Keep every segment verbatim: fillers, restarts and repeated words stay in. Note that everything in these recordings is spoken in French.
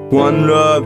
One love.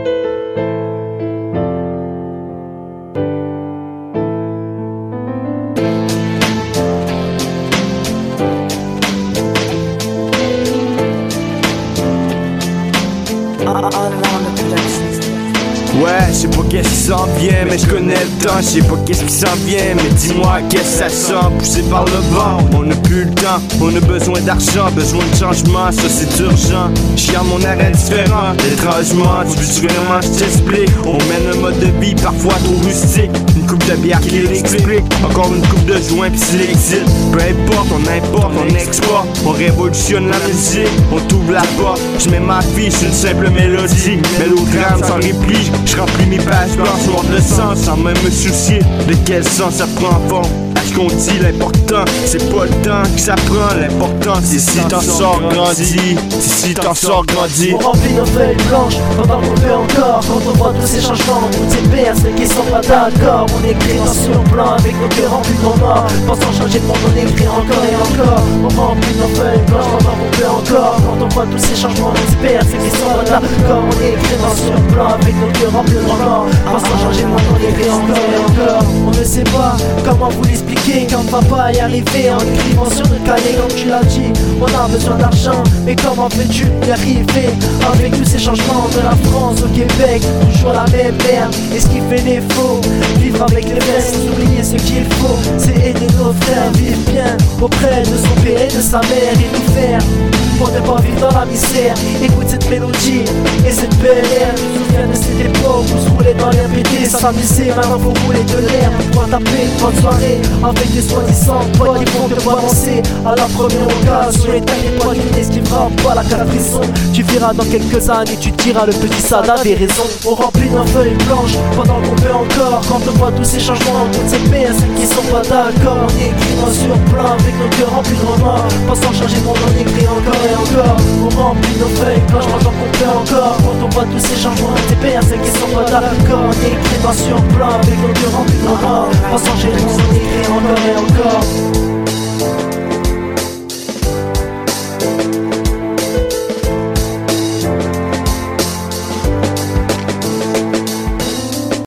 Ouais, je sais pas qu'est-ce qui s'en vient, mais je connais le temps. Je sais pas qu'est-ce qui s'en vient, mais dis-moi qu'est-ce que ça sent. Poussé par le vent, on a plus le temps. On a besoin d'argent, besoin de changement, ça c'est urgent. J'garde mon arrêt différent, étrangement. Tu veux vraiment je t'explique. On mène un mode de vie parfois trop rustique. Une coupe de bière qui l'explique. Encore une coupe de joint pis c'est l'exil. Peu importe, on importe, on exporte. On révolutionne la musique, on t'ouvre la porte. Je mets ma vie sur une simple mélodie. Mélodrame sans réplique. Je remplis mes pages blanches noires de sens sans même me soucier de quel sens ça prend forme. À ce qu'on dit, l'important c'est pas le temps que ça prend. L'important c'est si t'en sors grandi. C'est si t'en sors grandi. On remplit nos feuilles blanches pendant qu'on fait encore. Quand on voit tous ces changements, toutes ces personnes qui sont pas d'accord. On écrit dans sur blanc avec nos cœurs remplis de remords. Pensant changer de monde, on écrit encore et encore. On remplit nos feuilles blanches pendant qu'on fait encore. Quand on voit tous ces changements, toutes ces personnes qui sont pas d'accord. On écrit dans sur blanc avec nos cœurs remplis de remords. Pensant changer de monde, on écrit encore et encore. On ne sait pas comment vous l'expliquer quand on va pas y arriver. En écrivant sur notre cahier comme tu l'as dit. On a besoin d'argent, mais comment veux-tu y arriver? Avec tous ces changements de la France au Québec, toujours la même merde. Et ce qui fait défaut, vivre avec les restes, oublier ce qu'il faut, c'est aider nos frères, vivre bien auprès de son père et de sa mère. Et nous faire pour ne pas vivre dans la misère. Écoute cette mélodie et cette belle air. Je me souviens de cette époque où se roulait dans l'air pété, s'amuser, maintenant faut rouler de l'air. Pour taper une bonne soirée avec des soi-disant potes qui vont te voir danser à la première occasion. Et t'inquiète pas, tu n'esquiveras pas la caprison. Tu verras dans quelques années, tu diras le petit Sad avait raison. On remplit nos feuilles blanches pendant qu'on peut encore. Quand on voit tous ces changements, toutes ces personnes qui sont pas d'accord. On écrit noir sur blanc avec nos cœurs remplis de remords. Pensant changer de monde, on écrit encore et encore. On remplit nos feuilles blanches pendant qu'on peut encore. Quand on voit tous ces changements, toutes ces personnes qui sont pas d'accord. On écrit noir sur blanc avec nos cœurs remplis de remords. Pensant changer de monde, on écrit encore et encore.